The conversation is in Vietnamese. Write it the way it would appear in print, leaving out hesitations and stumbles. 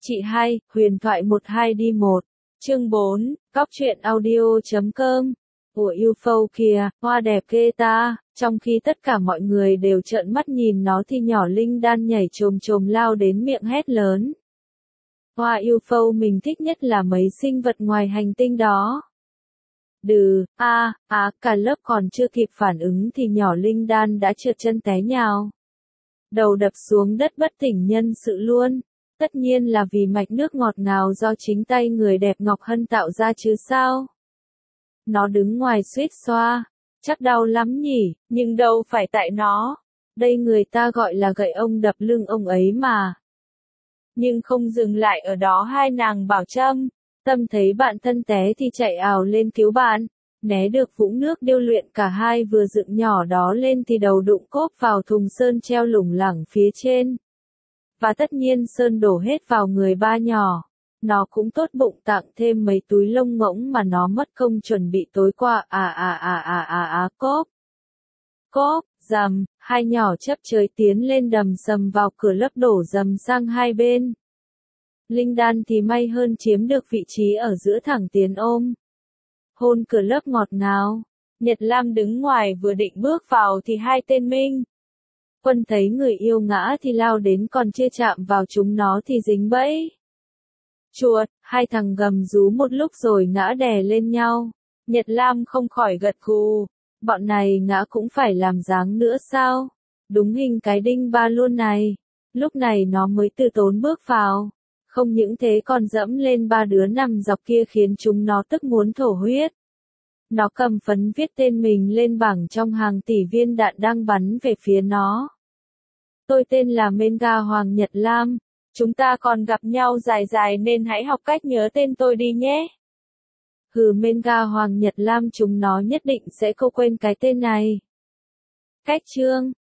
Chị hai, huyền thoại 12 đi 1. Chương 4, Cóc truyện audio.com. Của UFO kìa, hoa đẹp ghê ta. Trong khi tất cả mọi người đều trợn mắt nhìn nó thì nhỏ Linh Đan nhảy chồm chồm lao đến miệng hét lớn. Hoa UFO mình thích nhất là mấy sinh vật ngoài hành tinh đó. Cả lớp còn chưa kịp phản ứng thì nhỏ Linh Đan đã trượt chân té nhào. Đầu đập xuống đất bất tỉnh nhân sự luôn. Tất nhiên là vì mạch nước ngọt ngào do chính tay người đẹp Ngọc Hân tạo ra chứ sao. Nó đứng ngoài suýt xoa. Chắc đau lắm nhỉ, nhưng đâu phải tại nó. Đây người ta gọi là gậy ông đập lưng ông ấy mà. Nhưng không dừng lại ở đó, hai nàng Bảo Trâm, Tâm thấy bạn thân té thì chạy ào lên cứu bạn. Né được vũng nước điêu luyện, cả hai vừa dựng nhỏ đó lên thì đầu đụng cốp vào thùng sơn treo lủng lẳng phía trên. Và tất nhiên sơn đổ hết vào người ba nhỏ. Nó cũng tốt bụng tặng thêm mấy túi lông ngỗng mà nó mất công chuẩn bị tối qua. Cốp, rầm, hai nhỏ chấp chới tiến lên đầm sầm vào cửa lớp, đổ rầm sang hai bên. Linh Đan thì may hơn, chiếm được vị trí ở giữa thẳng tiến ôm. Hôn cửa lớp ngọt ngào. Nhật Lam đứng ngoài vừa định bước vào thì hai tên Minh Quân thấy người yêu ngã thì lao đến, còn chưa chạm vào chúng nó thì dính bẫy. Chuột, hai thằng gầm rú một lúc rồi ngã đè lên nhau. Nhật Lam không khỏi gật gù. Bọn này ngã cũng phải làm dáng nữa sao? Đúng hình cái đinh ba luôn này. Lúc này nó mới từ tốn bước vào. Không những thế còn dẫm lên ba đứa nằm dọc kia khiến chúng nó tức muốn thổ huyết. Nó cầm phấn viết tên mình lên bảng trong hàng tỷ viên đạn đang bắn về phía nó. Tôi tên là Menga Hoàng Nhật Lam. Chúng ta còn gặp nhau dài dài nên hãy học cách nhớ tên tôi đi nhé. Menga Hoàng Nhật Lam, chúng nó nhất định sẽ không quên cái tên này. Cách chương.